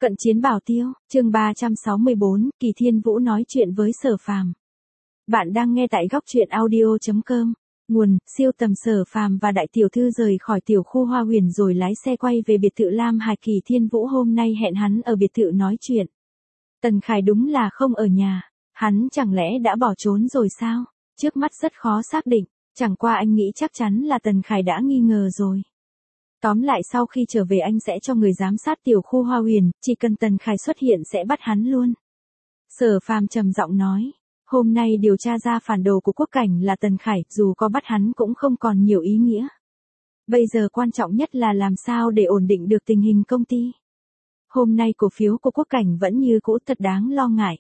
Cận chiến bảo tiêu, chương 364, Kỳ Thiên Vũ nói chuyện với Sở Phàm. Bạn đang nghe tại góc truyện audio.com. Nguồn, siêu tầm Sở Phàm và đại tiểu thư rời khỏi tiểu khu Hoa Huyền rồi lái xe quay về biệt thự Lam Hải. Kỳ Thiên Vũ hôm nay hẹn hắn ở biệt thự nói chuyện. Tần Khải đúng là không ở nhà, hắn chẳng lẽ đã bỏ trốn rồi sao? Trước mắt rất khó xác định, chẳng qua anh nghĩ chắc chắn là Tần Khải đã nghi ngờ rồi. Tóm lại sau khi trở về anh sẽ cho người giám sát tiểu khu Hoa Huyền, chỉ cần Tần Khải xuất hiện sẽ bắt hắn luôn. Sở Phàm trầm giọng nói, hôm nay điều tra ra phản đồ của quốc cảnh là Tần Khải, dù có bắt hắn cũng không còn nhiều ý nghĩa. Bây giờ quan trọng nhất là làm sao để ổn định được tình hình công ty. Hôm nay cổ phiếu của quốc cảnh vẫn như cũ, thật đáng lo ngại.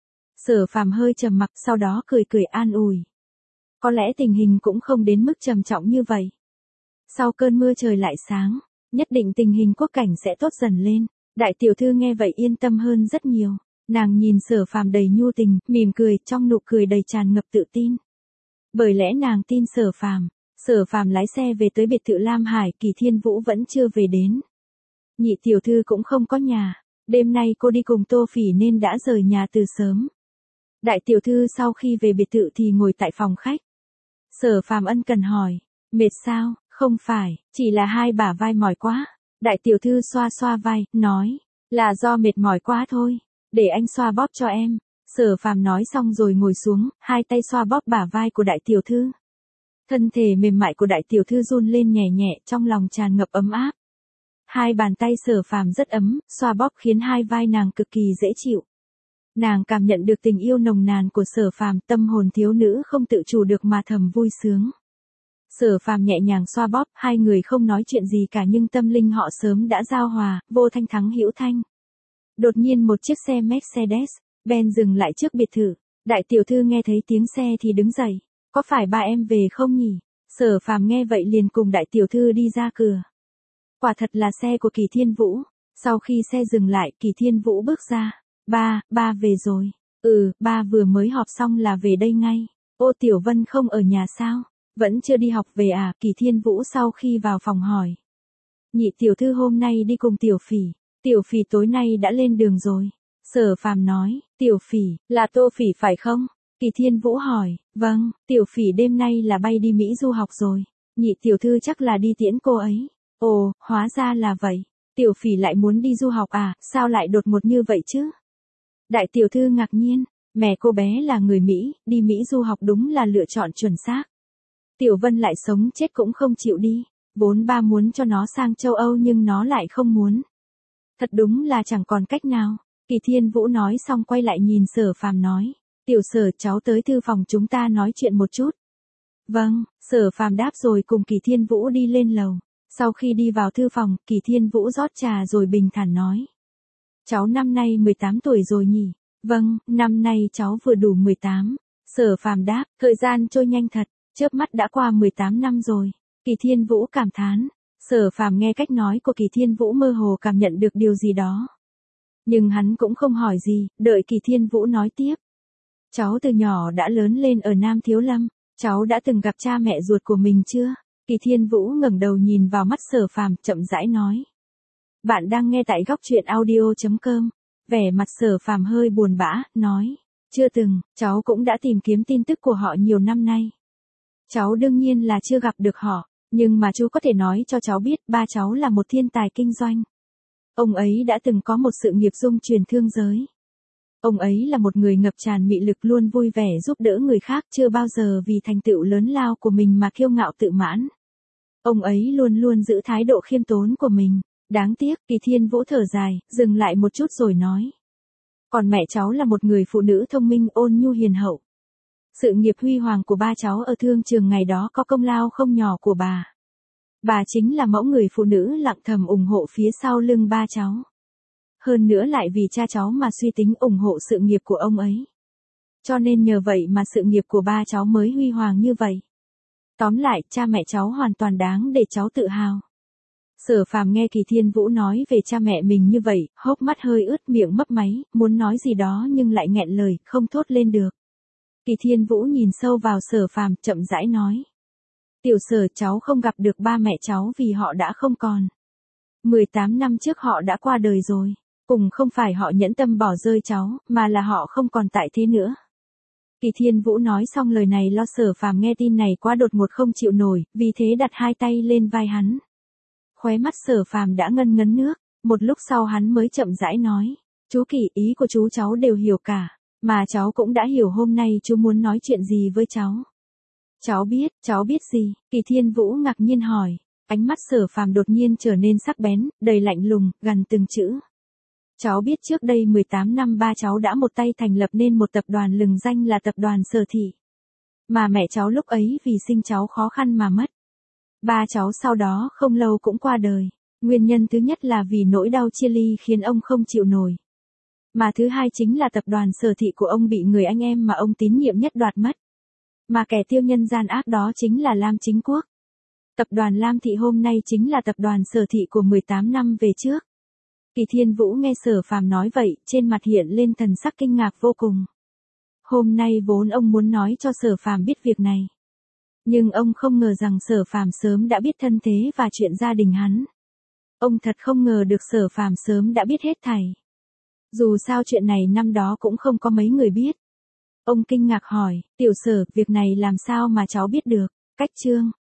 Sở Phàm hơi trầm mặc, sau đó cười cười an ủi. Có lẽ tình hình cũng không đến mức trầm trọng như vậy. Sau cơn mưa trời lại sáng, nhất định tình hình quốc cảnh sẽ tốt dần lên. Đại tiểu thư nghe vậy yên tâm hơn rất nhiều. Nàng nhìn Sở Phàm đầy nhu tình, mỉm cười, trong nụ cười đầy tràn ngập tự tin. Bởi lẽ nàng tin Sở Phàm. Sở Phàm lái xe về tới biệt thự Lam Hải, Kỳ Thiên Vũ vẫn chưa về đến. Nhị tiểu thư cũng không có nhà, đêm nay cô đi cùng Tô Phỉ nên đã rời nhà từ sớm. Đại tiểu thư sau khi về biệt thự thì ngồi tại phòng khách. Sở Phàm ân cần hỏi, mệt sao? Không phải, chỉ là hai bả vai mỏi quá. Đại tiểu thư xoa xoa vai, nói, là do mệt mỏi quá thôi, để anh xoa bóp cho em. Sở Phàm nói xong rồi ngồi xuống, hai tay xoa bóp bả vai của đại tiểu thư. Thân thể mềm mại của đại tiểu thư run lên nhẹ nhẹ, trong lòng tràn ngập ấm áp. Hai bàn tay Sở Phàm rất ấm, xoa bóp khiến hai vai nàng cực kỳ dễ chịu. Nàng cảm nhận được tình yêu nồng nàn của Sở Phàm, tâm hồn thiếu nữ không tự chủ được mà thầm vui sướng. Sở Phàm nhẹ nhàng xoa bóp, hai người không nói chuyện gì cả nhưng tâm linh họ sớm đã giao hòa, vô thanh thắng hữu thanh. Đột nhiên một chiếc xe Mercedes-Benz dừng lại trước biệt thự. Đại tiểu thư nghe thấy tiếng xe thì đứng dậy. Có phải ba em về không nhỉ? Sở Phàm nghe vậy liền cùng đại tiểu thư đi ra cửa. Quả thật là xe của Kỳ Thiên Vũ. Sau khi xe dừng lại, Kỳ Thiên Vũ bước ra. Ba về rồi. Ba vừa mới họp xong là về đây ngay. Ô Tiểu Vân không ở nhà sao? Vẫn chưa đi học về à? Kỳ Thiên Vũ sau khi vào phòng hỏi. Nhị tiểu thư hôm nay đi cùng Tiểu Phỉ. Tiểu Phỉ tối nay đã lên đường rồi. Sở Phàm nói, Tiểu Phỉ, là Tô Phỉ phải không? Kỳ Thiên Vũ hỏi, vâng, Tiểu Phỉ đêm nay là bay đi Mỹ du học rồi. Nhị tiểu thư chắc là đi tiễn cô ấy. Ồ, hóa ra là vậy. Tiểu Phỉ lại muốn đi du học à? Sao lại đột ngột như vậy chứ? Đại tiểu thư ngạc nhiên, mẹ cô bé là người Mỹ, đi Mỹ du học đúng là lựa chọn chuẩn xác. Tiểu Vân lại sống chết cũng không chịu đi, vốn ba muốn cho nó sang châu Âu nhưng nó lại không muốn. Thật đúng là chẳng còn cách nào. Kỳ Thiên Vũ nói xong quay lại nhìn Sở Phàm nói, Tiểu Sở, cháu tới thư phòng chúng ta nói chuyện một chút. Vâng, Sở Phàm đáp rồi cùng Kỳ Thiên Vũ đi lên lầu. Sau khi đi vào thư phòng, Kỳ Thiên Vũ rót trà rồi bình thản nói, cháu năm nay 18 tuổi rồi nhỉ? Vâng, năm nay cháu vừa đủ 18. Sở Phàm đáp, thời gian trôi nhanh thật. Chớp mắt đã qua 18 năm rồi. Kỳ Thiên Vũ cảm thán. Sở Phàm nghe cách nói của Kỳ Thiên Vũ mơ hồ cảm nhận được điều gì đó. Nhưng hắn cũng không hỏi gì, đợi Kỳ Thiên Vũ nói tiếp. Cháu từ nhỏ đã lớn lên ở Nam Thiếu Lâm. Cháu đã từng gặp cha mẹ ruột của mình chưa? Kỳ Thiên Vũ ngẩng đầu nhìn vào mắt Sở Phàm, chậm rãi nói. Bạn đang nghe tại góc truyện audio.com. Vẻ mặt Sở Phàm hơi buồn bã, nói. Chưa từng, cháu cũng đã tìm kiếm tin tức của họ nhiều năm nay. Cháu đương nhiên là chưa gặp được họ, nhưng mà chú có thể nói cho cháu biết ba cháu là một thiên tài kinh doanh. Ông ấy đã từng có một sự nghiệp dung truyền thương giới. Ông ấy là một người ngập tràn mị lực, luôn vui vẻ giúp đỡ người khác, chưa bao giờ vì thành tựu lớn lao của mình mà kiêu ngạo tự mãn. Ông ấy luôn luôn giữ thái độ khiêm tốn của mình. Đáng tiếc, Kỳ Thiên Vũ thở dài, dừng lại một chút rồi nói. Còn mẹ cháu là một người phụ nữ thông minh, ôn nhu hiền hậu. Sự nghiệp huy hoàng của ba cháu ở thương trường ngày đó có công lao không nhỏ của bà. Bà chính là mẫu người phụ nữ lặng thầm ủng hộ phía sau lưng ba cháu. Hơn nữa lại vì cha cháu mà suy tính ủng hộ sự nghiệp của ông ấy. Cho nên nhờ vậy mà sự nghiệp của ba cháu mới huy hoàng như vậy. Tóm lại, cha mẹ cháu hoàn toàn đáng để cháu tự hào. Sở Phàm nghe Kỳ Thiên Vũ nói về cha mẹ mình như vậy, hốc mắt hơi ướt, miệng mấp máy, muốn nói gì đó nhưng lại nghẹn lời, không thốt lên được. Kỳ Thiên Vũ nhìn sâu vào Sở Phàm, chậm rãi nói. Tiểu Sở, cháu không gặp được ba mẹ cháu vì họ đã không còn. 18 năm trước họ đã qua đời rồi. Cùng không phải họ nhẫn tâm bỏ rơi cháu, mà là họ không còn tại thế nữa. Kỳ Thiên Vũ nói xong lời này lo Sở Phàm nghe tin này quá đột ngột không chịu nổi, vì thế đặt hai tay lên vai hắn. Khóe mắt Sở Phàm đã ngân ngấn nước, một lúc sau hắn mới chậm rãi nói. Chú Kỳ, ý của chú cháu đều hiểu cả, mà cháu cũng đã hiểu hôm nay chú muốn nói chuyện gì với cháu. Cháu biết gì? Kỳ Thiên Vũ ngạc nhiên hỏi. Ánh mắt Sở Phàm đột nhiên trở nên sắc bén, đầy lạnh lùng, gằn từng chữ. Cháu biết trước đây 18 năm ba cháu đã một tay thành lập nên một tập đoàn lừng danh là tập đoàn Sở Thị. Mà mẹ cháu lúc ấy vì sinh cháu khó khăn mà mất. Ba cháu sau đó không lâu cũng qua đời. Nguyên nhân thứ nhất là vì nỗi đau chia ly khiến ông không chịu nổi. Mà thứ hai chính là tập đoàn Sở Thị của ông bị người anh em mà ông tín nhiệm nhất đoạt mất. Mà kẻ tiêu nhân gian ác đó chính là Lam Chính Quốc. Tập đoàn Lam Thị hôm nay chính là tập đoàn Sở Thị của 18 năm về trước. Kỳ Thiên Vũ nghe Sở Phàm nói vậy, trên mặt hiện lên thần sắc kinh ngạc vô cùng. Hôm nay vốn ông muốn nói cho Sở Phàm biết việc này. Nhưng ông không ngờ rằng Sở Phàm sớm đã biết thân thế và chuyện gia đình hắn. Ông thật không ngờ được Sở Phàm sớm đã biết hết thảy. Dù sao chuyện này năm đó cũng không có mấy người biết. Ông kinh ngạc hỏi, tiểu Sở, việc này làm sao mà cháu biết được? Cách chương